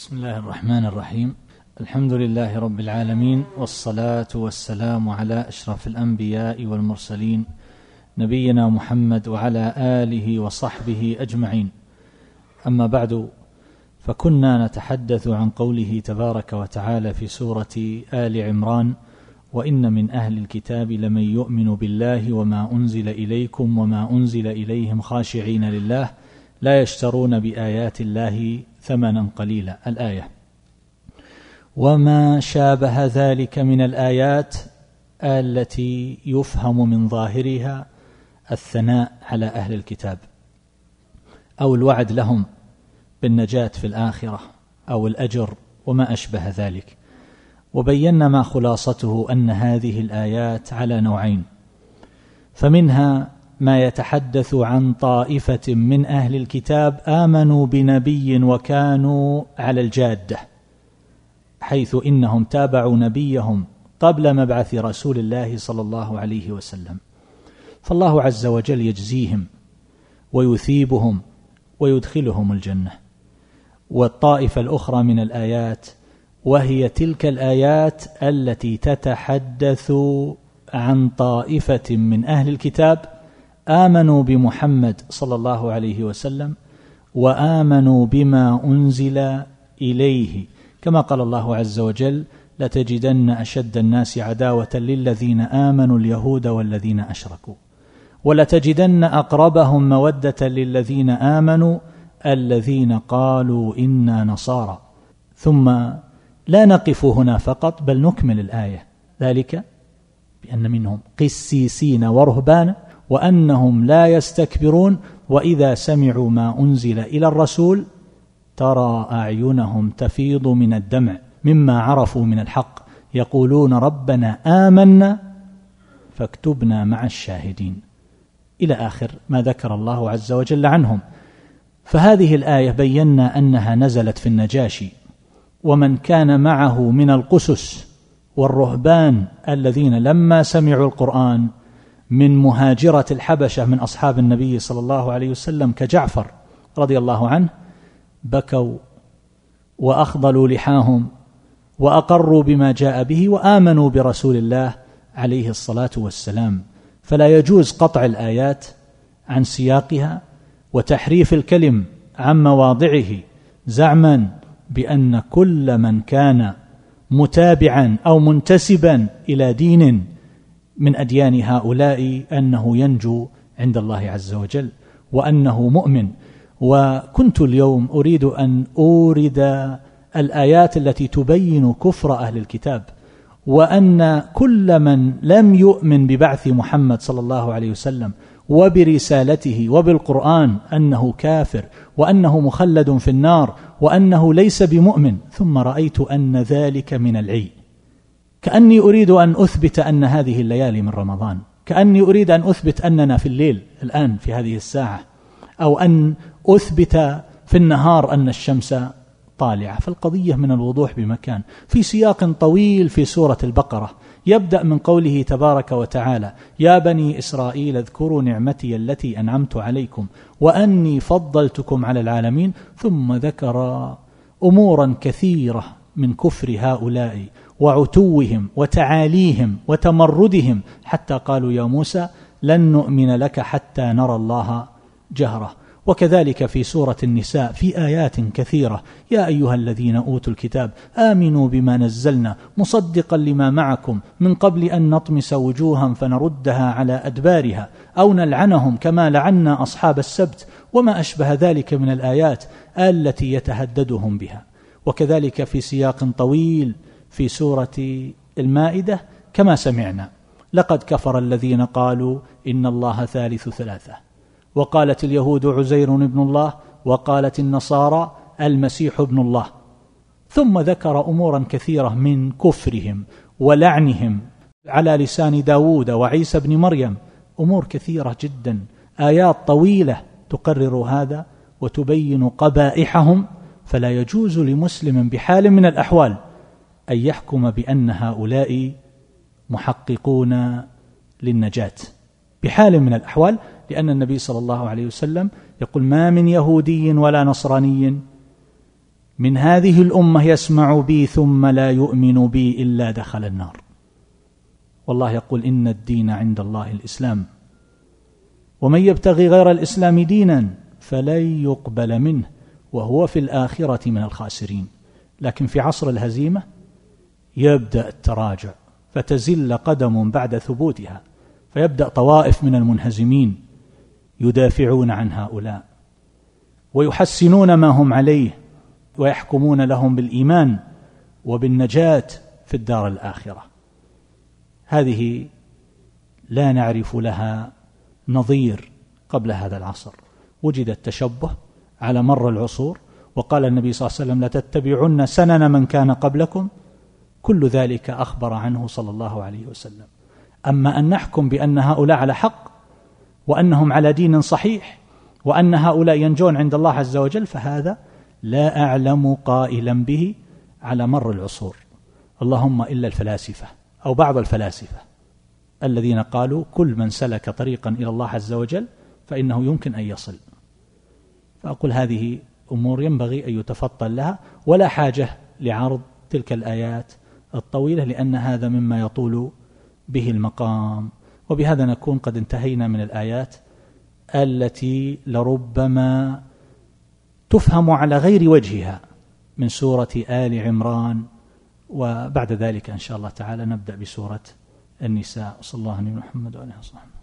بسم الله الرحمن الرحيم. الحمد لله رب العالمين، والصلاة والسلام على أشرف الأنبياء والمرسلين نبينا محمد وعلى آله وصحبه أجمعين. أما بعد، فكنا نتحدث عن قوله تبارك وتعالى في سورة آل عمران: وإن من أهل الكتاب لمن يؤمن بالله وما أنزل إليكم وما أنزل إليهم خاشعين لله لا يشترون بآيات الله ثمنا قليلا. الآية وما شابه ذلك من الآيات التي يفهم من ظاهرها الثناء على أهل الكتاب أو الوعد لهم بالنجاة في الآخرة أو الأجر وما أشبه ذلك. وبينا ما خلاصته أن هذه الآيات على نوعين، فمنها ما يتحدث عن طائفة من أهل الكتاب آمنوا بنبي وكانوا على الجادة، حيث إنهم تابعوا نبيهم قبل مبعث رسول الله صلى الله عليه وسلم، فالله عز وجل يجزيهم ويثيبهم ويدخلهم الجنة. والطائفة الأخرى من الآيات وهي تلك الآيات التي تتحدث عن طائفة من أهل الكتاب آمنوا بمحمد صلى الله عليه وسلم وآمنوا بما أنزل إليه، كما قال الله عز وجل: لتجدن أشد الناس عداوة للذين آمنوا اليهود والذين أشركوا، ولتجدن أقربهم مودة للذين آمنوا الذين قالوا إنا نصارى. ثم لا نقف هنا فقط، بل نكمل الآية، ذلك بأن منهم قسيسين ورهبانا وأنهم لا يستكبرون وإذا سمعوا ما أنزل إلى الرسول ترى أعينهم تفيض من الدمع مما عرفوا من الحق يقولون ربنا آمنا فاكتبنا مع الشاهدين، إلى آخر ما ذكر الله عز وجل عنهم. فهذه الآية بينا أنها نزلت في النجاشي ومن كان معه من القسس والرهبان الذين لما سمعوا القرآن من مهاجرة الحبشة من أصحاب النبي صلى الله عليه وسلم كجعفر رضي الله عنه بكوا وأخضلوا لحاهم وأقروا بما جاء به وآمنوا برسول الله عليه الصلاة والسلام. فلا يجوز قطع الآيات عن سياقها وتحريف الكلم عن مواضعه زعما بأن كل من كان متابعا أو منتسبا إلى دين من أديان هؤلاء أنه ينجو عند الله عز وجل وأنه مؤمن. وكنت اليوم أريد أن أورد الآيات التي تبين كفر أهل الكتاب، وأن كل من لم يؤمن ببعث محمد صلى الله عليه وسلم وبرسالته وبالقرآن أنه كافر وأنه مخلد في النار وأنه ليس بمؤمن. ثم رأيت أن ذلك من العي، كأني أريد أن أثبت أن هذه الليالي من رمضان، كأني أريد أن أثبت أننا في الليل الآن في هذه الساعة، أو أن أثبت في النهار أن الشمس طالعة. فالقضية من الوضوح بمكان، في سياق طويل في سورة البقرة يبدأ من قوله تبارك وتعالى: يا بني إسرائيل اذكروا نعمتي التي أنعمت عليكم وأني فضلتكم على العالمين، ثم ذكر أمورا كثيرة من كفر هؤلاء وعتوهم وتعاليهم وتمردهم، حتى قالوا يا موسى لن نؤمن لك حتى نرى الله جهرة. وكذلك في سورة النساء في آيات كثيرة: يا أيها الذين أوتوا الكتاب آمنوا بما نزلنا مصدقا لما معكم من قبل أن نطمس وجوها فنردها على أدبارها أو نلعنهم كما لعنا أصحاب السبت، وما أشبه ذلك من الآيات التي يتهددهم بها. وكذلك في سياق طويل في سورة المائدة كما سمعنا: لقد كفر الذين قالوا إن الله ثالث ثلاثة، وقالت اليهود عزير ابن الله، وقالت النصارى المسيح ابن الله. ثم ذكر أمورا كثيرة من كفرهم ولعنهم على لسان داود وعيسى بن مريم، أمور كثيرة جدا، آيات طويلة تقرر هذا وتبين قبائحهم. فلا يجوز لمسلم بحال من الأحوال أن يحكم بأن هؤلاء محققون للنجاة بحال من الأحوال، لأن النبي صلى الله عليه وسلم يقول: ما من يهودي ولا نصراني من هذه الأمة يسمع بي ثم لا يؤمن بي إلا دخل النار. والله يقول إن الدين عند الله الإسلام ومن يبتغي غير الإسلام دينا فلن يقبل منه وهو في الآخرة من الخاسرين. لكن في عصر الهزيمة يبدأ التراجع، فتزل قدم بعد ثبوتها، فيبدأ طوائف من المنهزمين يدافعون عن هؤلاء ويحسنون ما هم عليه ويحكمون لهم بالإيمان وبالنجاة في الدار الآخرة. هذه لا نعرف لها نظير قبل هذا العصر. وجد التشبه على مر العصور، وقال النبي صلى الله عليه وسلم لتتبعن سنن من كان قبلكم، كل ذلك أخبر عنه صلى الله عليه وسلم. أما أن نحكم بأن هؤلاء على حق وأنهم على دين صحيح وأن هؤلاء ينجون عند الله عز وجل، فهذا لا أعلم قائلا به على مر العصور، اللهم إلا الفلاسفة أو بعض الفلاسفة الذين قالوا كل من سلك طريقا إلى الله عز وجل فإنه يمكن أن يصل. فأقول هذه أمور ينبغي أن يتفطن لها، ولا حاجة لعرض تلك الآيات الطويلة لأن هذا مما يطول به المقام. وبهذا نكون قد انتهينا من الآيات التي لربما تفهم على غير وجهها من سورة آل عمران، وبعد ذلك إن شاء الله تعالى نبدأ بسورة النساء. صلى الله عليه محمد وعلى آله وصحبه.